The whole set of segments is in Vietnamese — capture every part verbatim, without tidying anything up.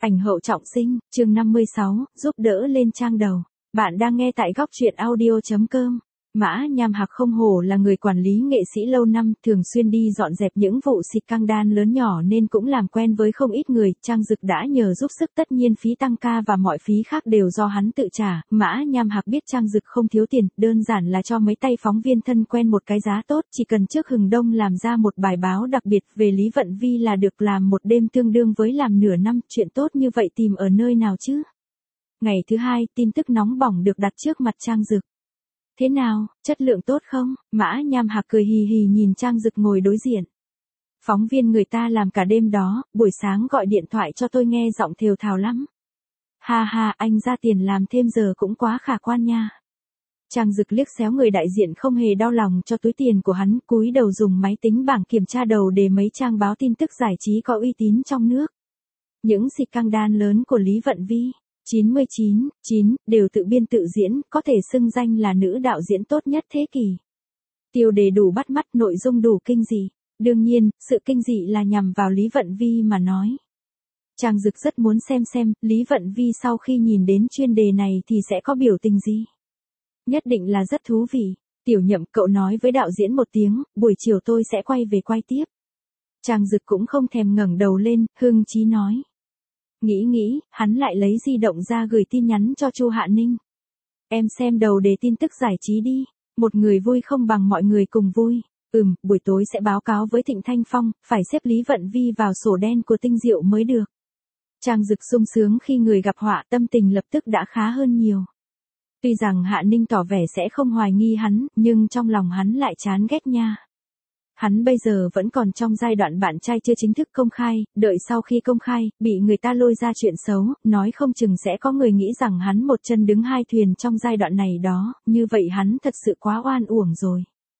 Ảnh hậu trọng sinh, chương năm mươi sáu, giúp đỡ lên trang đầu. Bạn đang nghe tại góc truyện audio chấm com. Mã Nham Hạc không hổ là người quản lý nghệ sĩ lâu năm, thường xuyên đi dọn dẹp những vụ scandal lớn nhỏ nên cũng làm quen với không ít người. Trang Dực đã nhờ giúp sức, tất nhiên phí tăng ca và mọi phí khác đều do hắn tự trả. Mã Nham Hạc biết Trang Dực không thiếu tiền, đơn giản là cho mấy tay phóng viên thân quen một cái giá tốt, chỉ cần trước Hừng Đông làm ra một bài báo đặc biệt về Lý Vận Vi là được, làm một đêm tương đương với làm nửa năm. Chuyện tốt như vậy tìm ở nơi nào chứ? Ngày thứ hai, tin tức nóng bỏng được đặt trước mặt Trang Dực. Thế nào, chất lượng tốt không? Mã Nham Hạc cười hì hì nhìn Trang Dực ngồi đối diện. Phóng viên người ta làm cả đêm đó, buổi sáng gọi điện thoại cho tôi nghe giọng thều thào lắm. Ha ha, anh ra tiền làm thêm giờ cũng quá khả quan nha. Trang Dực liếc xéo người đại diện không hề đau lòng cho túi tiền của hắn, cúi đầu dùng máy tính bảng kiểm tra đầu đề mấy trang báo tin tức giải trí có uy tín trong nước. Những scandal lớn của Lý Vận Vi. chín mươi chín, chín, đều tự biên tự diễn, có thể xưng danh là nữ đạo diễn tốt nhất thế kỷ. Tiêu đề đủ bắt mắt, nội dung đủ kinh dị. Đương nhiên, sự kinh dị là nhằm vào Lý Vận Vi mà nói. Trang Dực rất muốn xem xem, Lý Vận Vi sau khi nhìn đến chuyên đề này thì sẽ có biểu tình gì. Nhất định là rất thú vị. Tiểu Nhậm, cậu nói với đạo diễn một tiếng, buổi chiều tôi sẽ quay về quay tiếp. Trang Dực cũng không thèm ngẩng đầu lên, hưng chí nói. Nghĩ nghĩ, hắn lại lấy di động ra gửi tin nhắn cho Chu Hạ Ninh. Em xem đầu đề tin tức giải trí đi, một người vui không bằng mọi người cùng vui. Ừm, buổi tối sẽ báo cáo với Thịnh Thanh Phong, phải xếp Lý Vận Vi vào sổ đen của Tinh Diệu mới được. Trang Dực sung sướng khi người gặp họa, tâm tình lập tức đã khá hơn nhiều. Tuy rằng Hạ Ninh tỏ vẻ sẽ không hoài nghi hắn, nhưng trong lòng hắn lại chán ghét nha. Hắn bây giờ vẫn còn trong giai đoạn bạn trai chưa chính thức công khai, đợi sau khi công khai, bị người ta lôi ra chuyện xấu, nói không chừng sẽ có người nghĩ rằng hắn một chân đứng hai thuyền trong giai đoạn này đó, như vậy hắn thật sự quá oan uổng rồi.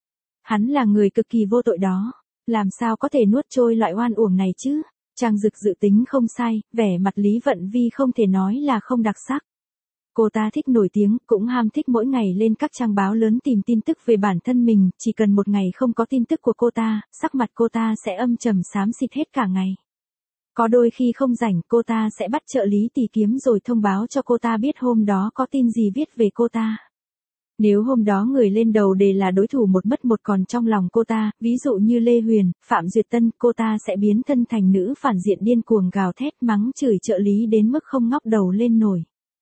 Hắn là người cực kỳ vô tội đó, làm sao có thể nuốt trôi loại oan uổng này chứ? Trang Dực dự tính không sai, vẻ mặt Lý Vận Vi không thể nói là không đặc sắc. Cô ta thích nổi tiếng, cũng ham thích mỗi ngày lên các trang báo lớn tìm tin tức về bản thân mình, chỉ cần một ngày không có tin tức của cô ta, sắc mặt cô ta sẽ âm trầm xám xịt hết cả ngày. Có đôi khi không rảnh, cô ta sẽ bắt trợ lý tìm kiếm rồi thông báo cho cô ta biết hôm đó có tin gì viết về cô ta. Nếu hôm đó người lên đầu đề là đối thủ một mất một còn trong lòng cô ta, ví dụ như Lê Huyền, Phạm Duyệt Tân, cô ta sẽ biến thân thành nữ phản diện điên cuồng gào thét mắng chửi trợ lý đến mức không ngóc đầu lên nổi.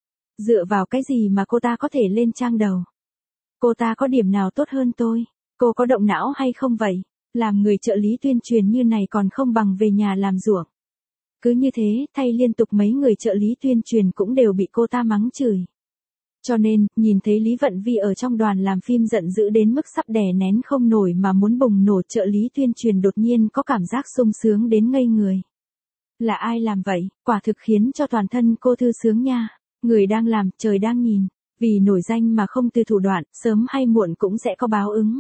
Dựa vào cái gì mà cô ta có thể lên trang đầu? Cô ta có điểm nào tốt hơn tôi? Cô có động não hay không vậy? Làm người trợ lý tuyên truyền như này còn không bằng về nhà làm ruộng. Cứ như thế, thay liên tục mấy người trợ lý tuyên truyền cũng đều bị cô ta mắng chửi. Cho nên, nhìn thấy Lý Vận Vi ở trong đoàn làm phim giận dữ đến mức sắp đè nén không nổi mà muốn bùng nổ, trợ lý tuyên truyền đột nhiên có cảm giác sung sướng đến ngây người. Là ai làm vậy? Quả thực khiến cho toàn thân cô thư sướng nha. Người đang làm, trời đang nhìn. Vì nổi danh mà không từ thủ đoạn, sớm hay muộn cũng sẽ có báo ứng.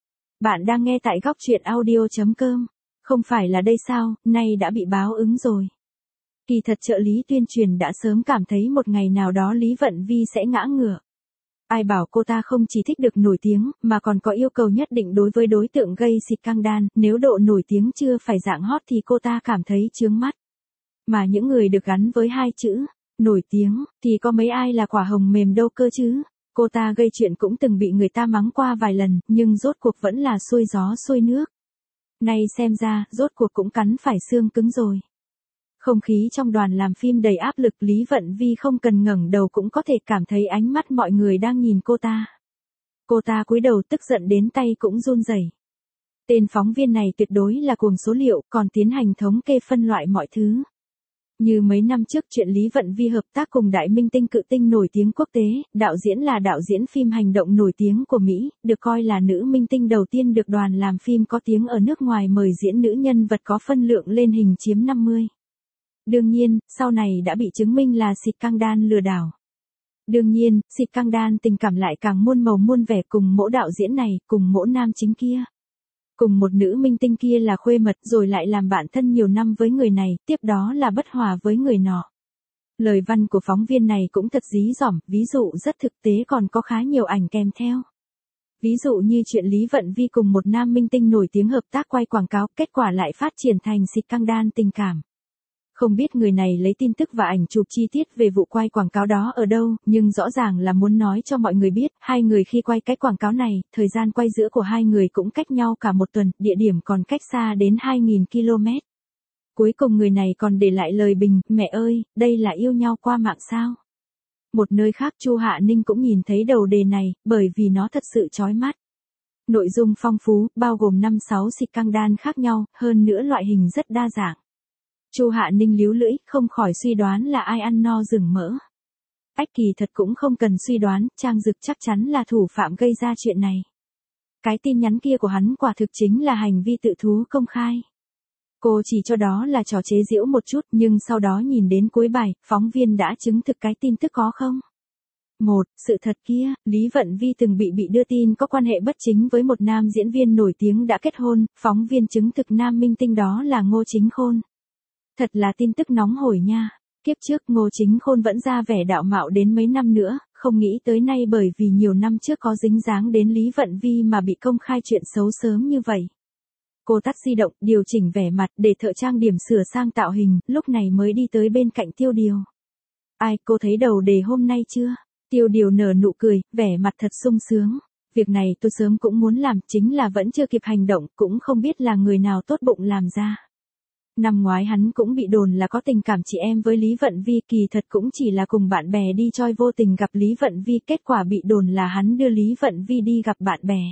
Bạn đang nghe tại góc truyện audio chấm com. Không phải là đây sao, nay đã bị báo ứng rồi. Kỳ thật trợ lý tuyên truyền đã sớm cảm thấy một ngày nào đó Lý Vận Vi sẽ ngã ngửa. Ai bảo cô ta không chỉ thích được nổi tiếng, mà còn có yêu cầu nhất định đối với đối tượng gây scandal, nếu độ nổi tiếng chưa phải dạng hot thì cô ta cảm thấy chướng mắt. Mà những người được gắn với hai chữ nổi tiếng, thì có mấy ai là quả hồng mềm đâu cơ chứ. Cô ta gây chuyện cũng từng bị người ta mắng qua vài lần, nhưng rốt cuộc vẫn là xuôi gió xuôi nước. Nay xem ra, rốt cuộc cũng cắn phải xương cứng rồi. Không khí trong đoàn làm phim đầy áp lực, Lý Vận Vi không cần ngẩng đầu cũng có thể cảm thấy ánh mắt mọi người đang nhìn cô ta. Cô ta cúi đầu tức giận đến tay cũng run rẩy. Tên phóng viên này tuyệt đối là cuồng số liệu, còn tiến hành thống kê phân loại mọi thứ. Như mấy năm trước chuyện Lý Vận Vi hợp tác cùng đại minh tinh cự tinh nổi tiếng quốc tế, đạo diễn là đạo diễn phim hành động nổi tiếng của Mỹ, được coi là nữ minh tinh đầu tiên được đoàn làm phim có tiếng ở nước ngoài mời diễn nữ nhân vật có phân lượng lên hình chiếm năm mươi. Đương nhiên, sau này đã bị chứng minh là scandal lừa đảo. Đương nhiên, scandal tình cảm lại càng muôn màu muôn vẻ, cùng mỗi đạo diễn này, cùng mỗi nam chính kia. Cùng một nữ minh tinh kia là khuê mật rồi lại làm bạn thân nhiều năm với người này, tiếp đó là bất hòa với người nọ. Lời văn của phóng viên này cũng thật dí dỏm, ví dụ rất thực tế còn có khá nhiều ảnh kèm theo. Ví dụ như chuyện Lý Vận Vi cùng một nam minh tinh nổi tiếng hợp tác quay quảng cáo, kết quả lại phát triển thành scandal tình cảm. Không biết người này lấy tin tức và ảnh chụp chi tiết về vụ quay quảng cáo đó ở đâu, nhưng rõ ràng là muốn nói cho mọi người biết, hai người khi quay cái quảng cáo này, thời gian quay giữa của hai người cũng cách nhau cả một tuần, địa điểm còn cách xa đến hai nghìn ki lô mét. Cuối cùng người này còn để lại lời bình, mẹ ơi, đây là yêu nhau qua mạng sao? Một nơi khác Chu Hạ Ninh cũng nhìn thấy đầu đề này, bởi vì nó thật sự chói mắt. Nội dung phong phú, bao gồm năm sáu xịt căng đan khác nhau, hơn nữa loại hình rất đa dạng. Chu Hạ Ninh líu lưỡi, không khỏi suy đoán là ai ăn no rừng mỡ. Ách kỳ thật cũng không cần suy đoán, Trang Dực chắc chắn là thủ phạm gây ra chuyện này. Cái tin nhắn kia của hắn quả thực chính là hành vi tự thú công khai. Cô chỉ cho đó là trò chế giễu một chút, nhưng sau đó nhìn đến cuối bài, phóng viên đã chứng thực cái tin tức có không? Một, sự thật kia, Lý Vận Vi từng bị bị đưa tin có quan hệ bất chính với một nam diễn viên nổi tiếng đã kết hôn, phóng viên chứng thực nam minh tinh đó là Ngô Chính Khôn. Thật là tin tức nóng hổi nha. Kiếp trước Ngô Chính Khôn vẫn ra vẻ đạo mạo đến mấy năm nữa, không nghĩ tới nay bởi vì nhiều năm trước có dính dáng đến Lý Vận Vi mà bị công khai chuyện xấu sớm như vậy. Cô tắt di động, điều chỉnh vẻ mặt để thợ trang điểm sửa sang tạo hình, lúc này mới đi tới bên cạnh Tiêu Điều. Ai, cô thấy đầu đề hôm nay chưa? Tiêu Điều nở nụ cười, vẻ mặt thật sung sướng. Việc này tôi sớm cũng muốn làm, chính là vẫn chưa kịp hành động, cũng không biết là người nào tốt bụng làm ra. Năm ngoái hắn cũng bị đồn là có tình cảm chị em với Lý Vận Vi, kỳ thật cũng chỉ là cùng bạn bè đi choi vô tình gặp Lý Vận Vi, kết quả bị đồn là hắn đưa Lý Vận Vi đi gặp bạn bè.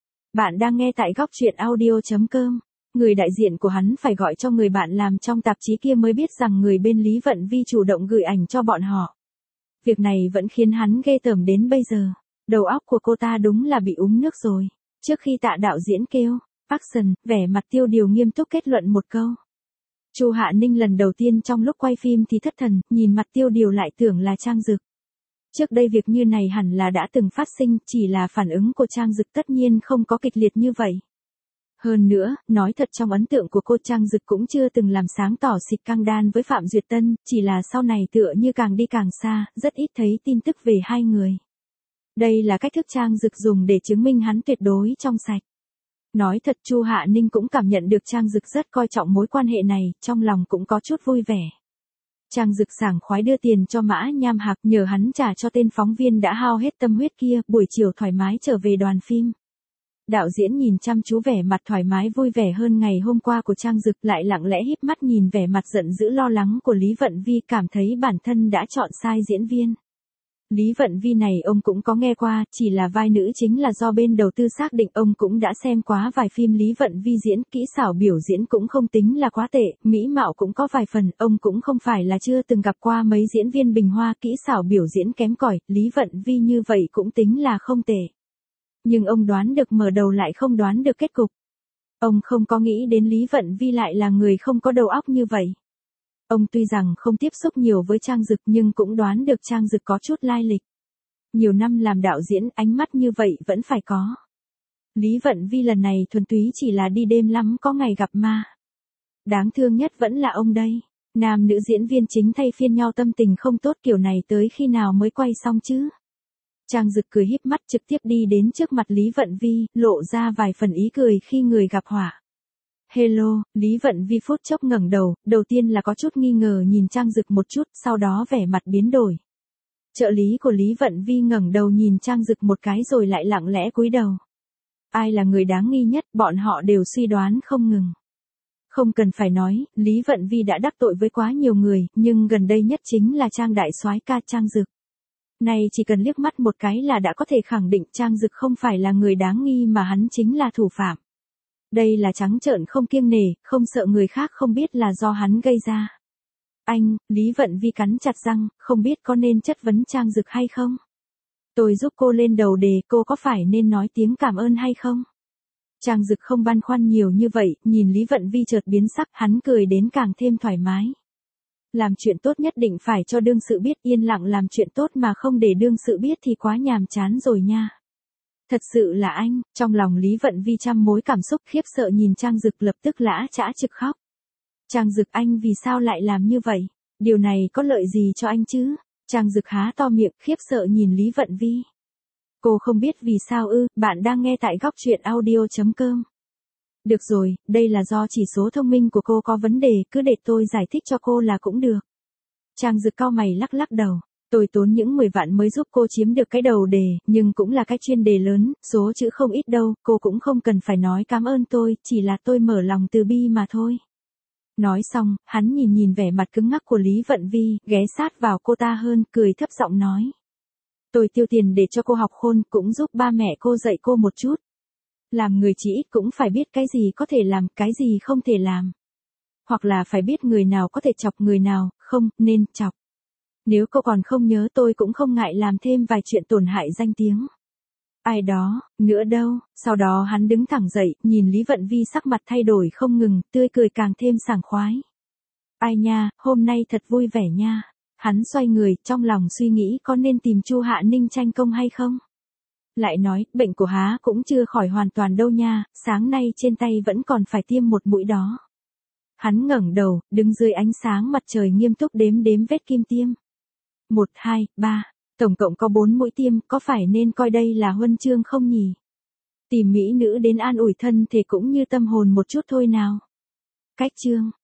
Bạn đang nghe tại góc truyện audio chấm com. Người đại diện của hắn phải gọi cho người bạn làm trong tạp chí kia mới biết rằng người bên Lý Vận Vi chủ động gửi ảnh cho bọn họ. Việc này vẫn khiến hắn ghê tởm đến bây giờ. Đầu óc của cô ta đúng là bị uống nước rồi. Trước khi Tạ đạo diễn kêu action, vẻ mặt Tiêu Điều nghiêm túc kết luận một câu. Chu Hạ Ninh lần đầu tiên trong lúc quay phim thì thất thần, nhìn mặt Tiêu Điều lại tưởng là Trang Dực. Trước đây việc như này hẳn là đã từng phát sinh, chỉ là phản ứng của Trang Dực tất nhiên không có kịch liệt như vậy. Hơn nữa, nói thật trong ấn tượng của cô Trang Dực cũng chưa từng làm sáng tỏ xịt căng đan với Phạm Duyệt Tân, chỉ là sau này tựa như càng đi càng xa, rất ít thấy tin tức về hai người. Đây là cách thức Trang Dực dùng để chứng minh hắn tuyệt đối trong sạch. Nói thật Chu Hạ Ninh cũng cảm nhận được Trang Dực rất coi trọng mối quan hệ này, trong lòng cũng có chút vui vẻ. Trang Dực sảng khoái đưa tiền cho Mã Nham Hạc nhờ hắn trả cho tên phóng viên đã hao hết tâm huyết kia, buổi chiều thoải mái trở về đoàn phim. Đạo diễn nhìn chăm chú vẻ mặt thoải mái vui vẻ hơn ngày hôm qua của Trang Dực, lại lặng lẽ híp mắt nhìn vẻ mặt giận dữ lo lắng của Lý Vận Vi, cảm thấy bản thân đã chọn sai diễn viên. Lý Vận Vi này ông cũng có nghe qua, chỉ là vai nữ chính là do bên đầu tư xác định, ông cũng đã xem quá vài phim Lý Vận Vi diễn, kỹ xảo biểu diễn cũng không tính là quá tệ, mỹ mạo cũng có vài phần, ông cũng không phải là chưa từng gặp qua mấy diễn viên bình hoa kỹ xảo biểu diễn kém cỏi, Lý Vận Vi như vậy cũng tính là không tệ. Nhưng ông đoán được mở đầu lại không đoán được kết cục. Ông không có nghĩ đến Lý Vận Vi lại là người không có đầu óc như vậy. Ông tuy rằng không tiếp xúc nhiều với Trang Dực nhưng cũng đoán được Trang Dực có chút lai lịch. Nhiều năm làm đạo diễn, ánh mắt như vậy vẫn phải có. Lý Vận Vi lần này thuần túy chỉ là đi đêm lắm có ngày gặp ma. Đáng thương nhất vẫn là ông đây. Nam nữ diễn viên chính thay phiên nhau tâm tình không tốt kiểu này tới khi nào mới quay xong chứ? Trang Dực cười híp mắt trực tiếp đi đến trước mặt Lý Vận Vi, lộ ra vài phần ý cười khi người gặp họa. Hello, Lý Vận Vi phút chốc ngẩng đầu, đầu tiên là có chút nghi ngờ nhìn Trang Dực một chút, sau đó vẻ mặt biến đổi. Trợ lý của Lý Vận Vi ngẩng đầu nhìn Trang Dực một cái rồi lại lặng lẽ cúi đầu. Ai là người đáng nghi nhất, bọn họ đều suy đoán không ngừng. Không cần phải nói, Lý Vận Vi đã đắc tội với quá nhiều người, nhưng gần đây nhất chính là Trang đại soái ca Trang Dực. Này chỉ cần liếc mắt một cái là đã có thể khẳng định Trang Dực không phải là người đáng nghi mà hắn chính là thủ phạm. Đây là trắng trợn không kiêng nể, không sợ người khác không biết là do hắn gây ra. Anh, Lý Vận Vi cắn chặt răng, không biết có nên chất vấn Trang Dực hay không? Tôi giúp cô lên đầu đề, cô có phải nên nói tiếng cảm ơn hay không? Trang Dực không băn khoăn nhiều như vậy, nhìn Lý Vận Vi chợt biến sắc, hắn cười đến càng thêm thoải mái. Làm chuyện tốt nhất định phải cho đương sự biết, yên lặng làm chuyện tốt mà không để đương sự biết thì quá nhàm chán rồi nha. Thật sự là anh, trong lòng Lý Vận Vi trăm mối cảm xúc, khiếp sợ nhìn Trang Dực lập tức lã chã trực khóc. Trang Dực, anh vì sao lại làm như vậy? Điều này có lợi gì cho anh chứ? Trang Dực há to miệng khiếp sợ nhìn Lý Vận Vi. Cô không biết vì sao ư? Bạn đang nghe tại góc truyện audio chấm com. Được rồi, đây là do chỉ số thông minh của cô có vấn đề, cứ để tôi giải thích cho cô là cũng được. Trang Dực cau mày lắc lắc đầu. Tôi tốn những mười vạn mới giúp cô chiếm được cái đầu đề, nhưng cũng là cái chuyên đề lớn, số chữ không ít đâu, cô cũng không cần phải nói cảm ơn tôi, chỉ là tôi mở lòng từ bi mà thôi. Nói xong, hắn nhìn nhìn vẻ mặt cứng ngắc của Lý Vận Vi, ghé sát vào cô ta hơn, cười thấp giọng nói. Tôi tiêu tiền để cho cô học khôn, cũng giúp ba mẹ cô dạy cô một chút. Làm người chỉ ít cũng phải biết cái gì có thể làm, cái gì không thể làm. Hoặc là phải biết người nào có thể chọc người nào, không nên chọc. Nếu cô còn không nhớ tôi cũng không ngại làm thêm vài chuyện tổn hại danh tiếng. Ai đó, nữa đâu, sau đó hắn đứng thẳng dậy, nhìn Lý Vận Vi sắc mặt thay đổi không ngừng, tươi cười càng thêm sảng khoái. Ai nha, hôm nay thật vui vẻ nha. Hắn xoay người, trong lòng suy nghĩ có nên tìm Chu Hạ Ninh tranh công hay không. Lại nói, bệnh của Há cũng chưa khỏi hoàn toàn đâu nha, sáng nay trên tay vẫn còn phải tiêm một mũi đó. Hắn ngẩng đầu, đứng dưới ánh sáng mặt trời nghiêm túc đếm đếm vết kim tiêm. Một, hai, ba, tổng cộng có bốn mũi tiêm, có phải nên coi đây là huân chương không nhỉ? Tìm mỹ nữ đến an ủi thân thể cũng như tâm hồn một chút thôi nào. Cách chương.